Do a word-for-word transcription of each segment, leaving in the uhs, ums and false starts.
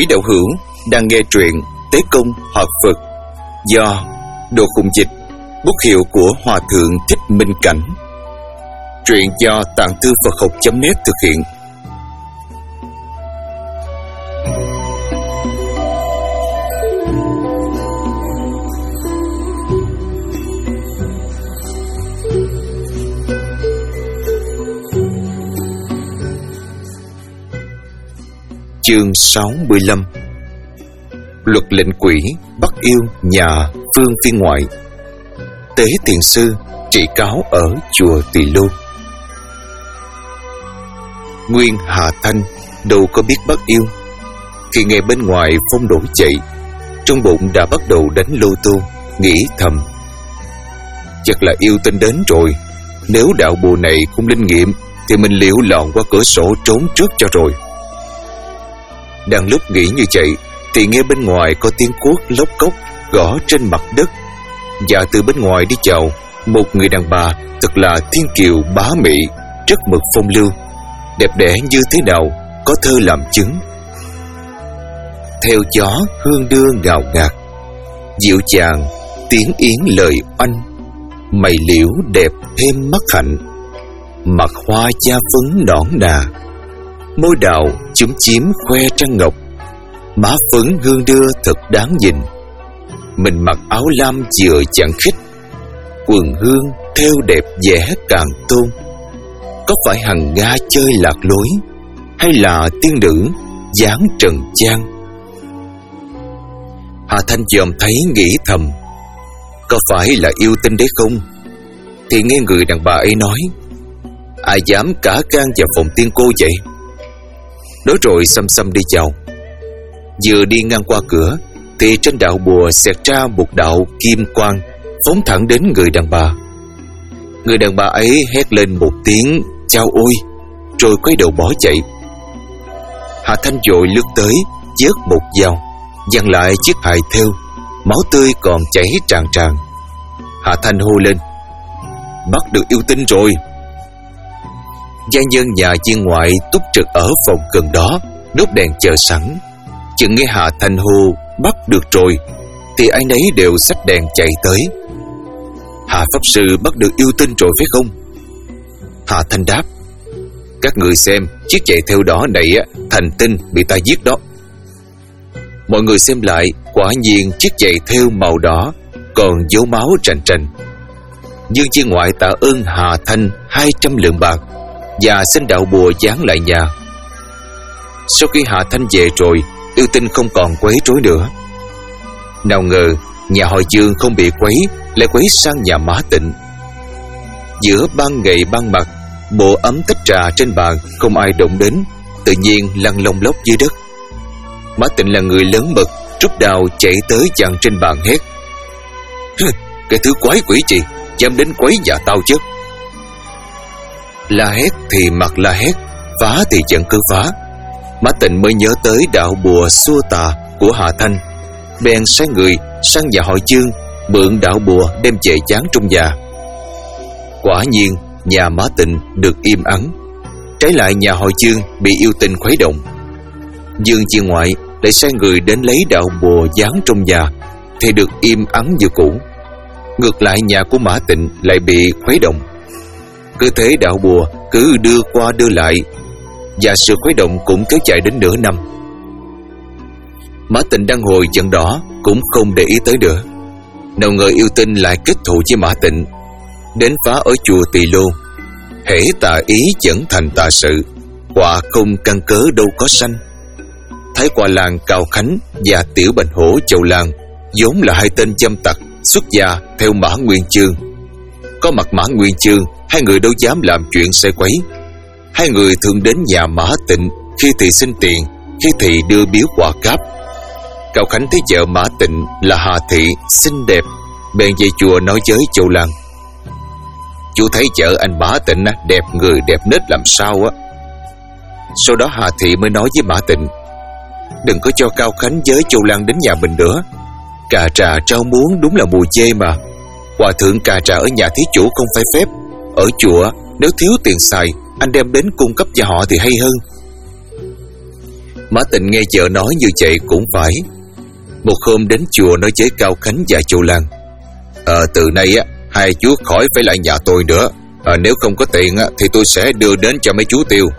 Quý đạo hữu đang nghe truyện Tế Công Hợp Phật do Đồ Khùng Dịch, bút hiệu của Hòa Thượng Thích Minh Cảnh. Truyện do Tạng Thư Phật Học chấm net thực hiện. Chương sáu mươi lăm. Luật lệnh quỷ bắt yêu nhà Phương Viên Ngoại. Tế Thiền Sư trị cáo ở chùa Tỳ Lô. Nguyên Hà Thanh đâu có biết bắt yêu. Khi nghe bên ngoài phong đổ chạy, trong bụng đã bắt đầu đánh lô tô, nghĩ thầm: chắc là yêu tinh đến rồi. Nếu đạo bùa này không linh nghiệm thì mình liễu lọn qua cửa sổ trốn trước cho rồi. Đang lúc nghĩ như vậy thì nghe bên ngoài có tiếng cuốc lóc cốc gõ trên mặt đất, và từ bên ngoài đi chào một người đàn bà thật là thiên kiều bá mị, rất mực phong lưu, đẹp đẽ như thế nào có thơ làm chứng. Theo gió hương đưa ngào ngạt, dịu dàng tiếng yến lời oanh, mày liễu đẹp thêm mắt hạnh, mặt hoa da phấn nõn nà, môi đào chúm chím khoe trăng ngọc, má phấn hương đưa thật đáng nhìn. Mình mặc áo lam vừa chẳng khích, quần hương theo đẹp vẻ càng tôn. Có phải hằng Nga chơi lạc lối, hay là tiên nữ dáng trần gian? Hà Thanh dòm thấy nghĩ thầm: có phải là yêu tinh đấy không? Thì nghe người đàn bà ấy nói: ai dám cả gan vào phòng tiên cô vậy? Nói rồi xăm xăm đi chào. Vừa đi ngang qua cửa thì trên đạo bùa xẹt ra một đạo kim quang phóng thẳng đến người đàn bà. Người đàn bà ấy hét lên một tiếng chao ôi, rồi quay đầu bỏ chạy. Hà Thanh vội lướt tới, vớt một dao, giằng lại chiếc hài thêu, máu tươi còn chảy tràn tràn. Hà Thanh hô lên: bắt được yêu tinh rồi. Gia nhân nhà viên ngoại túc trực ở phòng gần đó đốt đèn chờ sẵn. Chừng nghe Hà Thanh hô bắt được rồi thì ai nấy đều xách đèn chạy tới. Hà Pháp Sư bắt được yêu tinh rồi phải không? Hà Thanh đáp: các người xem chiếc giày thêu đỏ này á, thành tinh bị ta giết đó. Mọi người xem lại, quả nhiên chiếc giày thêu màu đỏ còn dấu máu rành rành. Dương viên ngoại tạ ơn Hà Thanh hai trăm lượng bạc và xin đạo bùa dán lại nhà. Sau khi Hà Thanh về rồi, yêu tinh không còn quấy rối nữa. Nào ngờ nhà họ Dương không bị quấy, lại quấy sang nhà Mã Tịnh. Giữa ban ngày ban mặt, bộ ấm tách trà trên bàn không ai động đến, tự nhiên lăn lông lốc dưới đất. Mã Tịnh là người lớn mật, rút đao chạy tới chặn trên bàn hét: cái thứ quái quỷ gì dám đến quấy nhà tao chứ? La hét thì mặc la hét, phá thì chẳng cứ phá. Mã Tịnh mới nhớ tới đạo bùa xua tà của Hà Thanh, bèn sai người sang nhà họ Dương mượn đạo bùa đem về dán trong nhà. Quả nhiên nhà Mã Tịnh được im ắng, trái lại nhà họ Dương bị yêu tinh khuấy động. Dương viên ngoại lại sai người đến lấy đạo bùa dán trong nhà thì được im ắng như cũ. Ngược lại nhà của Mã Tịnh lại bị khuấy động. Cứ thế đạo bùa cứ đưa qua đưa lại, và sự khuấy động cũng kéo dài đến nửa năm. Mã Tịnh đang hồi giận đỏ cũng không để ý tới nữa. Nào ngờ yêu tinh lại kết thù với Mã Tịnh, đến phá ở chùa Tỳ Lô. Hễ tà ý dẫn thành tà sự, quả không căn cớ đâu có sanh. Thái Qua Lang Cao Khánh và Tiểu Bành Hổ Châu Lang vốn là hai tên dâm tặc xuất gia theo Mã Nguyên Chương. Có mặt Mã Nguyên Chương, hai người đâu dám làm chuyện sai quấy. Hai người thường đến nhà Mã Tịnh, khi thì xin tiền, khi thì đưa biếu quà cáp. Cao Khánh thấy vợ Mã Tịnh là Hà Thị xinh đẹp, bèn về chùa nói với Châu Lang: chú thấy vợ anh Mã Tịnh đẹp người đẹp nết làm sao á. Sau đó Hà Thị mới nói với Mã Tịnh: đừng có cho Cao Khánh với Châu Lang đến nhà mình nữa. Cà trà rau muống đúng là mùi chê mà. Hòa thượng cà trà ở nhà thí chủ không phải phép. Ở chùa nếu thiếu tiền xài, anh đem đến cung cấp cho họ thì hay hơn. Mã Tịnh nghe vợ nói như vậy cũng phải. Một hôm đến chùa nói với Cao Khánh và Châu Lan: à, từ nay á, hai chú khỏi phải lại nhà tôi nữa. à, Nếu không có tiền á, thì tôi sẽ đưa đến cho mấy chú tiêu.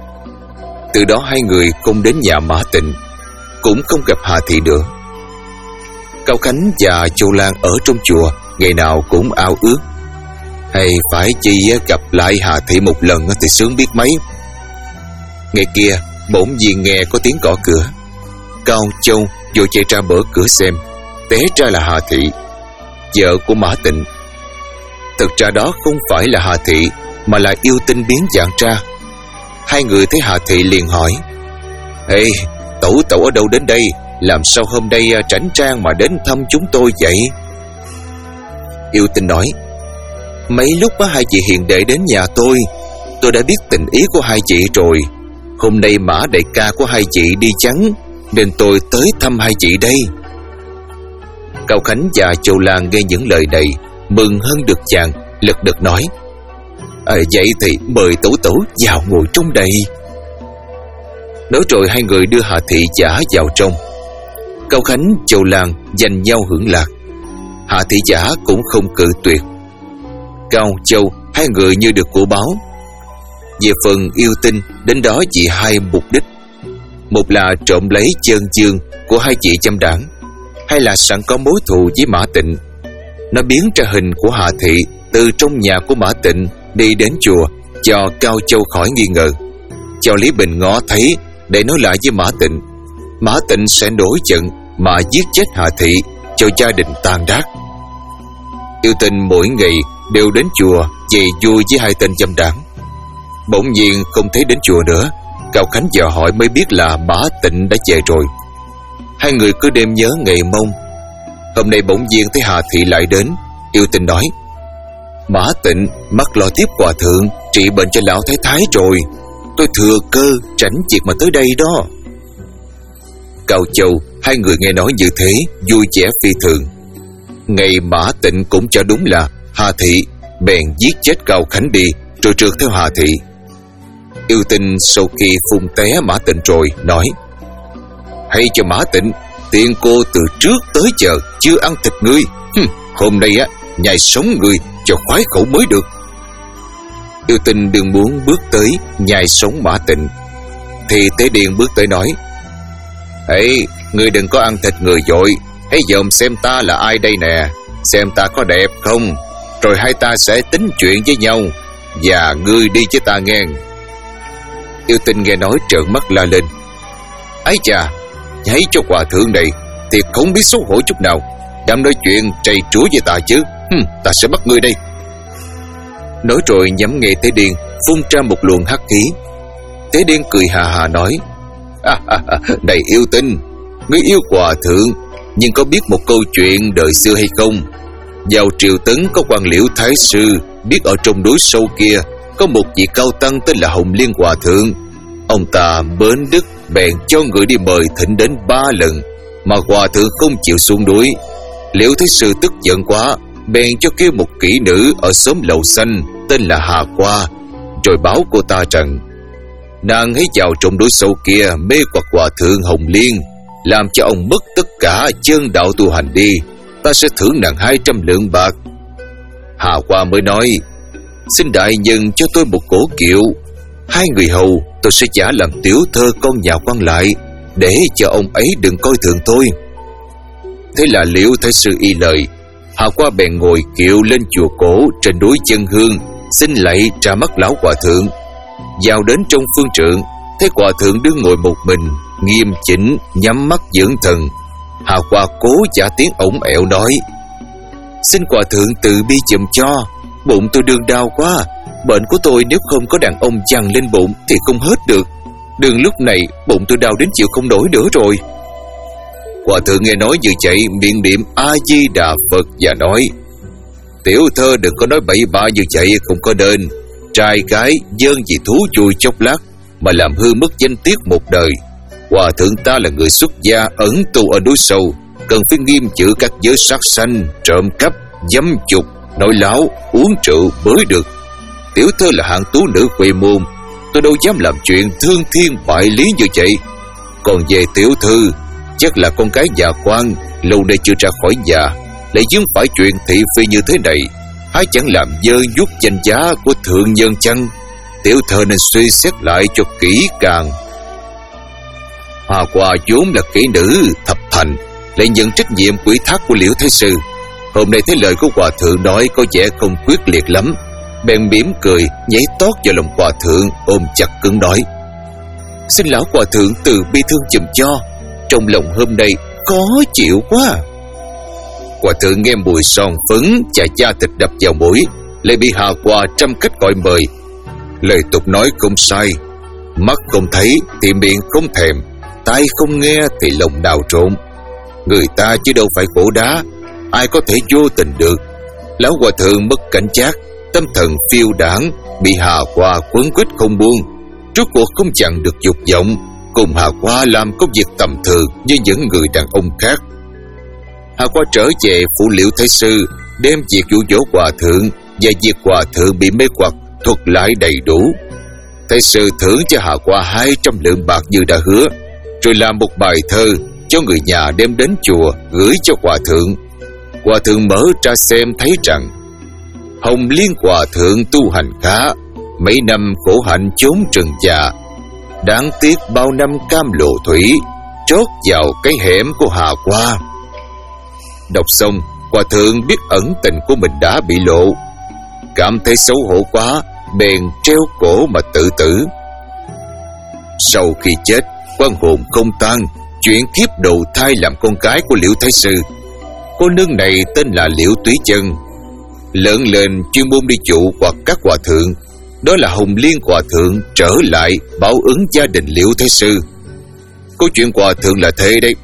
Từ đó hai người không đến nhà Mã Tịnh, cũng không gặp Hà Thị nữa. Cao Khánh và Châu Lan ở trong chùa ngày nào cũng ao ước, hay phải chi gặp lại Hà Thị một lần thì sướng biết mấy. Ngày kia bỗng nhiên nghe có tiếng gõ cửa. Cao Châu vội chạy ra mở cửa xem, té ra là Hà Thị, vợ của Mã Tịnh. Thực ra đó không phải là Hà Thị, mà là yêu tinh biến dạng ra. Hai người thấy Hà Thị liền hỏi: Ê, tẩu tẩu ở đâu đến đây? Làm sao hôm nay tránh trang mà đến thăm chúng tôi vậy? Yêu tinh nói: Mấy lúc á, hai chị hiền đệ đến nhà tôi, tôi đã biết tình ý của hai chị rồi. Hôm nay Mã đại ca của hai chị đi vắng, nên tôi tới thăm hai chị đây. Cao Khánh và Châu Lan nghe những lời này mừng hơn được chàng, lật đật nói: à, Vậy thì mời tẩu tẩu vào ngồi trong đây. Nói rồi hai người đưa Hà Thị giả vào trong. Cao Khánh, Châu Lan dành nhau hưởng lạc. Hà Thị giả cũng không cự tuyệt. Cao Châu hai người như được của báo. Về phần yêu tinh đến đó vì hai mục đích: một là trộm lấy chân dương của hai chị Chăm Đảng, hay là sẵn có mối thù với Mã Tịnh. Nó biến ra hình của Hà Thị từ trong nhà của Mã Tịnh đi đến chùa, cho Cao Châu khỏi nghi ngờ, cho Lý Bình ngó thấy để nói lại với Mã Tịnh. Mã Tịnh sẽ nổi giận mà giết chết Hà Thị, cho gia đình tan tác. Yêu tinh mỗi ngày đều đến chùa về vui với hai tên Chăm Đảng. Bỗng nhiên không thấy đến chùa nữa. Cao Khánh dò hỏi mới biết là Mã Tịnh đã về rồi. Hai người cứ đêm nhớ ngày mong. Hôm nay bỗng nhiên thấy Hà Thị lại đến. Yêu tinh nói: Mã Tịnh mắc lo tiếp hòa thượng trị bệnh cho lão thái thái rồi. Tôi thừa cơ tránh việc mà tới đây đó. Cao Châu hai người nghe nói như thế vui vẻ phi thường. Ngày Mã Tịnh cũng cho đúng là Hà Thị, bèn giết chết Cao Khánh đi, rồi trượt theo Hà Thị. Yêu tinh sau khi phun té Mã Tịnh rồi nói: Hay cho Mã Tịnh, tiền cô từ trước tới giờ chưa ăn thịt ngươi. Hừm, hôm nay á, nhai sống ngươi cho khoái khẩu mới được. Yêu tinh đừng muốn bước tới nhai sống Mã Tịnh, thì Tế Điền bước tới nói: Ê, ngươi đừng có ăn thịt người vội, hãy dòm xem ta là ai đây nè, xem ta có đẹp không, rồi hai ta sẽ tính chuyện với nhau. Và ngươi đi với ta nghe. Yêu tinh nghe nói trợn mắt la lên: Ái chà, nhảy cho hòa thượng này thì không biết xấu hổ chút nào, dám nói chuyện trầy trúa với ta chứ. Hừm, ta sẽ bắt ngươi đây. Nói rồi nhắm nghe Tế Điền phun ra một luồng hắc khí. Tế Điền cười hà hà nói: à, à, à, Này yêu tinh, ngươi yêu hòa thượng, nhưng có biết một câu chuyện đời xưa hay không? Vào triều Tấn có quan Liễu Thái Sư biết ở trong núi sâu kia có một vị cao tăng tên là Hồng Liên Hòa Thượng. Ông ta mến đức bèn cho người đi mời thỉnh đến ba lần, mà Hòa Thượng không chịu xuống núi. Liễu Thái Sư tức giận quá, bèn cho kêu một kỹ nữ ở xóm Lầu Xanh tên là Hà Qua, rồi báo cô ta rằng: Nàng hãy vào trong núi sâu kia mê hoặc Hòa Thượng Hồng Liên, làm cho ông mất tất cả chân đạo tu hành đi, ta sẽ thưởng nàng hai trăm lượng bạc. Hà Qua mới nói: Xin đại nhân cho tôi một cổ kiệu, hai người hầu tôi sẽ trả làm tiểu thơ con nhà quan lại, để cho ông ấy đừng coi thường tôi. Thế là Liễu Thái Sư y lời. Hà Qua bèn ngồi kiệu lên chùa cổ trên núi Chân Hương, xin lạy ra mắt lão Hòa Thượng. Vào đến trong phương trượng, thấy Hòa Thượng đứng ngồi một mình, nghiêm chỉnh nhắm mắt dưỡng thần. Hà Qua cố giả tiếng ổng ẹo nói: Xin Hòa Thượng từ bi chùm cho, bụng tôi đương đau quá. Bệnh của tôi nếu không có đàn ông chằng lên bụng thì không hết được. Đường lúc này bụng tôi đau đến chịu không nổi nữa rồi. Hòa Thượng nghe nói như vậy, miệng niệm A Di Đà Phật và nói: Tiểu thơ đừng có nói bậy bạ như vậy, không có nên. Trai gái dơn vì thú vui chốc lát mà làm hư mất danh tiết một đời. Hòa Thượng ta là người xuất gia ẩn tu ở núi sâu, cần phải nghiêm trữ các giới sát sanh, trộm cắp, dâm dục, nói láo, uống rượu mới được. Tiểu thơ là hạng tú nữ huệ môn, tôi đâu dám làm chuyện thương thiên bại lý như vậy. Còn về tiểu thư, chắc là con cái nhà quan, lâu nay chưa ra khỏi nhà, lại vướng phải chuyện thị phi như thế này, há chẳng làm dơ vuốt danh giá của thượng nhân chăng? Tiểu thơ nên suy xét lại cho kỹ càng. Hà Hoa vốn là kỹ nữ thập thành, lại nhận trách nhiệm quỹ thác của Liễu Thái sư. Hôm nay thấy lời của hòa thượng nói có vẻ không quyết liệt lắm, bèn mỉm cười nhảy tót vào lòng hòa thượng, ôm chặt cứng nói: "Xin lão hòa thượng từ bi thương giùm cho, trong lòng hôm nay khó chịu quá." Hòa thượng nghe mùi son phấn và da thịt đập vào mũi, lại bị Hà Hoa trăm cách gọi mời. Lời tục nói không sai: mắt không thấy thì miệng không thèm, tai không nghe thì lòng đào trộn. Người ta chứ đâu phải khổ đá, ai có thể vô tình được. Lão hòa thượng mất cảnh giác, tâm thần phiêu đãng, bị Hà Hoa quấn quýt không buông, rốt cuộc không chặn được dục vọng, cùng Hà Hoa làm công việc tầm thường như những người đàn ông khác. Hà Hoa trở về phủ Liễu Thái sư, đem việc dụ dỗ hòa thượng và việc hòa thượng bị mê hoặc thuật lại đầy đủ. Thái sư thưởng cho Hà Hoa hai trăm lượng bạc như đã hứa, rồi làm một bài thơ cho người nhà đem đến chùa gửi cho hòa thượng. Hòa thượng mở ra xem thấy rằng: Hồng Liên hòa thượng tu hành khá, mấy năm khổ hạnh chốn rừng già, đáng tiếc bao năm cam lộ thủy, trót vào cái hẻm của Hà Hoa. Đọc xong, hòa thượng biết ẩn tình của mình đã bị lộ, cảm thấy xấu hổ quá, bèn treo cổ mà tự tử. Sau khi chết, quan hồn không tan, chuyển kiếp đầu thai làm con gái của Liễu Thái sư. Cô nương này tên là Liễu Túy Chân, lớn lên chuyên môn đi dụ hoặc các hòa thượng. Đó là Hồng Liên hòa thượng trở lại báo ứng gia đình Liễu Thái sư. Câu chuyện hòa thượng là thế đấy.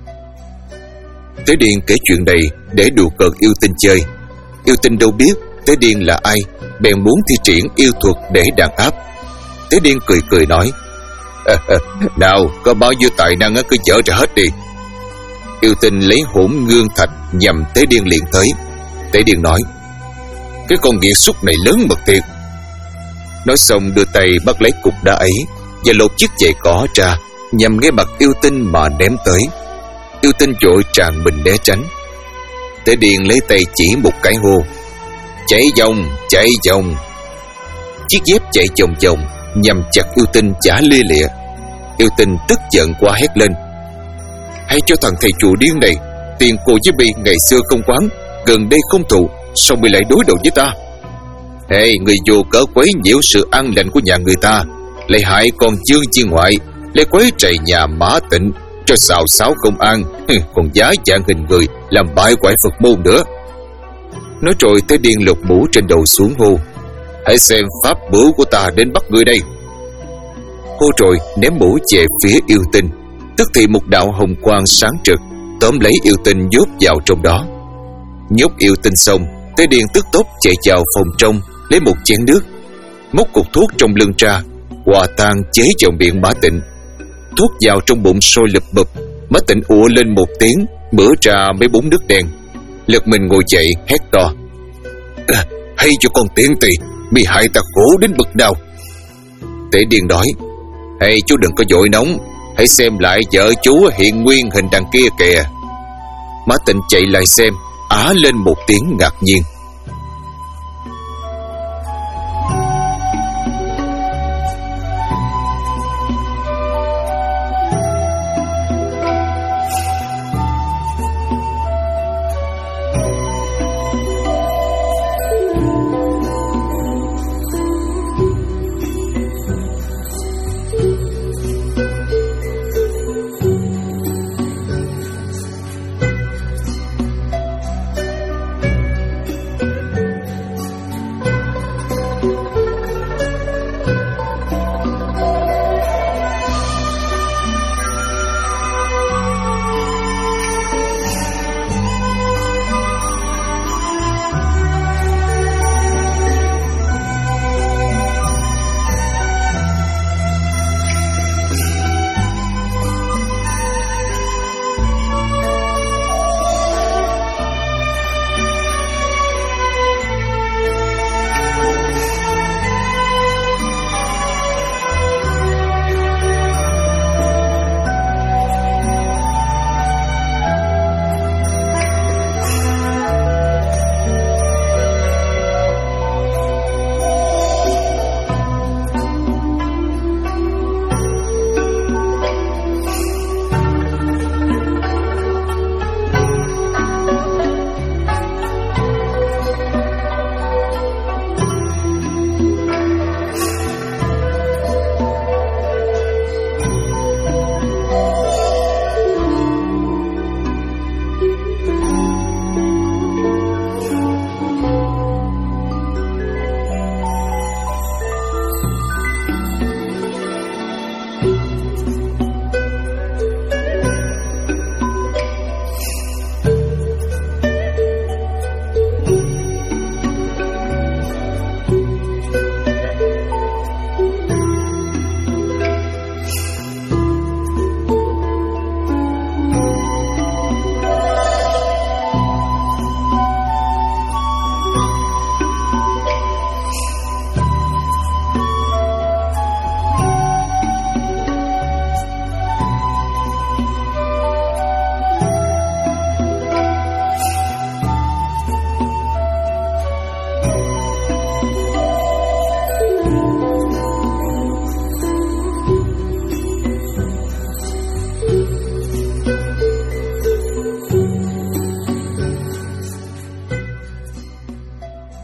Tế Điền kể chuyện này để đùa cợt yêu tinh chơi. Yêu tinh đâu biết Tế Điền là ai, bèn muốn thi triển yêu thuật để đàn áp. Tế Điền cười cười nói: à, à, nào, có bao nhiêu tài năng cứ dở ra hết đi. Yêu tinh lấy hỗn ngương thạch nhằm Tế Điền liền tới. Tế Điền nói: cái con nghiệt xúc này lớn mật thiệt. Nói xong đưa tay bắt lấy cục đá ấy và lột chiếc giày cỏ ra, nhằm ngay mặt yêu tinh mà ném tới. Yêu tinh vội tràn mình né tránh. Tế Điền lấy tay chỉ một cái hô: chạy vòng, chạy vòng. Chiếc dép chạy vòng vòng nhằm chặt yêu tinh chả lia lịa. Yêu tinh tức giận quá hét lên: hãy cho thằng thầy chùa điên này, tiền cô với Bi ngày xưa không quán, gần đây không thù, sao Bi lại đối đầu với ta? Hey, người vô cớ quấy nhiễu sự an lành của nhà người ta, lại hại con Dương Chi ngoại, lại quấy rầy nhà Mã Tịnh, cho xào xáo công an, còn giá dạng hình người làm bại hoại Phật môn nữa. Nói rồi Tế Điền lột mũ trên đầu xuống hô: hãy xem pháp bửu của ta đến bắt người đây. Hô rồi ném mũ về phía yêu tinh, tức thì một đạo hồng quang sáng trực tóm lấy yêu tinh nhốt vào trong đó. Nhốt yêu tinh xong, Tế Điền tức tốc chạy vào phòng trong lấy một chén nước, móc cục thuốc trong lưng ra, hòa tan chế vào miệng Mã Tịnh. Thuốc vào trong bụng sôi lụp bụp, Mã Tịnh ủa lên một tiếng, bữa ra mấy búng nước đen. Lật mình ngồi dậy hét to: à, hay cho con tiện tỳ, bị hại ta khổ đến bực nào. Tế Điền nói: hay chú đừng có vội nóng, hãy xem lại vợ chú hiện nguyên hình đằng kia kìa. Mã Tịnh chạy lại xem, á lên một tiếng ngạc nhiên.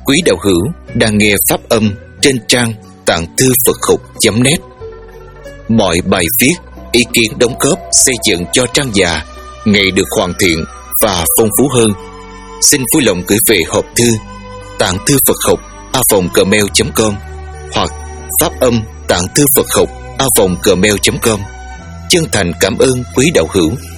quý đạo hữu đang nghe pháp âm trên trang tạng thư Phật học chấm net. Mọi bài viết, ý kiến đóng góp xây dựng cho trang già ngày được hoàn thiện và phong phú hơn. Xin vui lòng gửi về hộp thư tạng thư Phật học a vòng gmail chấm com hoặc pháp âm tạng thư Phật học a vòng gmail chấm com. Chân thành cảm ơn quý đạo hữu.